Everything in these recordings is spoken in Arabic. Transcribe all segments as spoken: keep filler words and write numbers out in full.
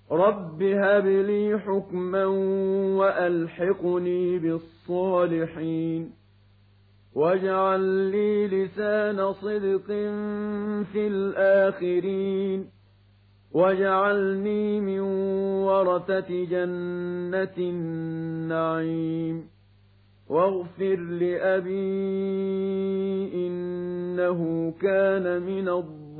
رب هب لي حكما وألحقني بالصالحين واجعل لي لسان صدق في الآخرين واجعلني من ورثة جنة النعيم واغفر لأبي إنه كان من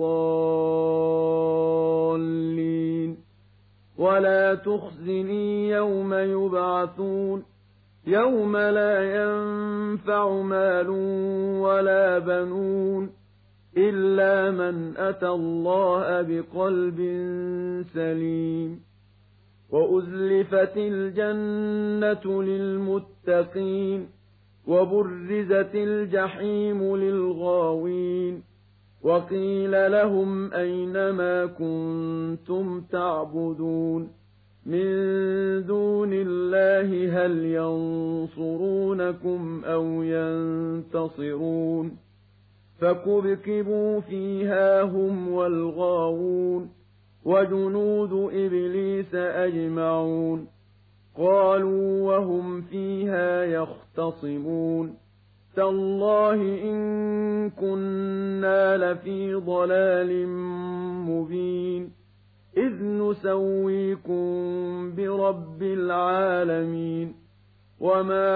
الضالين ولا تخزني يوم يبعثون يوم لا ينفع مال ولا بنون إلا من أتى الله بقلب سليم وأزلفت الجنة للمتقين وبرزت الجحيم للغاوين وقيل لهم أين ما كنتم تعبدون من دون الله هل ينصرونكم أو ينتصرون فكبكبوا فيها هم والغاوون وجنود إبليس أجمعون قالوا وهم فيها يختصمون تالله إن كنا لفي ضلال مبين إذ نسويكم برب العالمين وما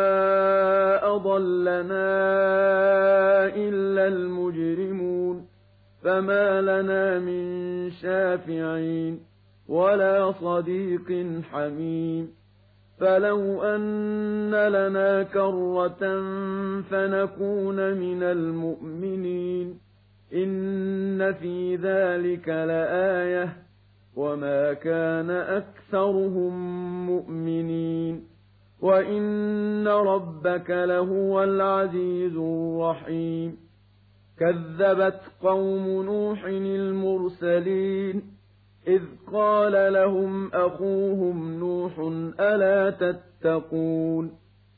أضلنا إلا المجرمون فما لنا من شافعين ولا صديق حميم فلو أن لنا كرة فنكون من المؤمنين إن في ذلك لآية وما كان أكثرهم مؤمنين وإن ربك لهو العزيز الرحيم كذبت قوم نوح المرسلين إذ قال لهم أخوهم نوح ألا تتقون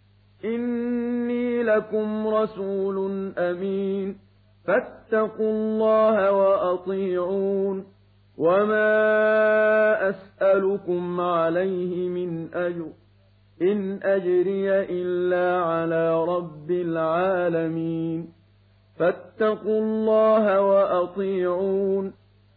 إني لكم رسول أمين فاتقوا الله وأطيعون وما أسألكم عليه من أجر إن أجري إلا على رب العالمين فاتقوا الله وأطيعون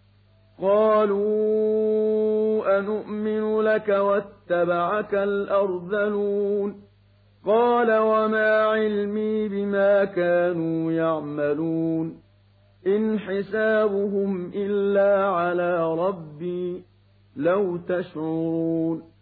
قالوا أنؤمن لك واتبعك الأرذلون قال وما علمي بما كانوا يعملون إن حسابهم إلا على ربي لو تشعرون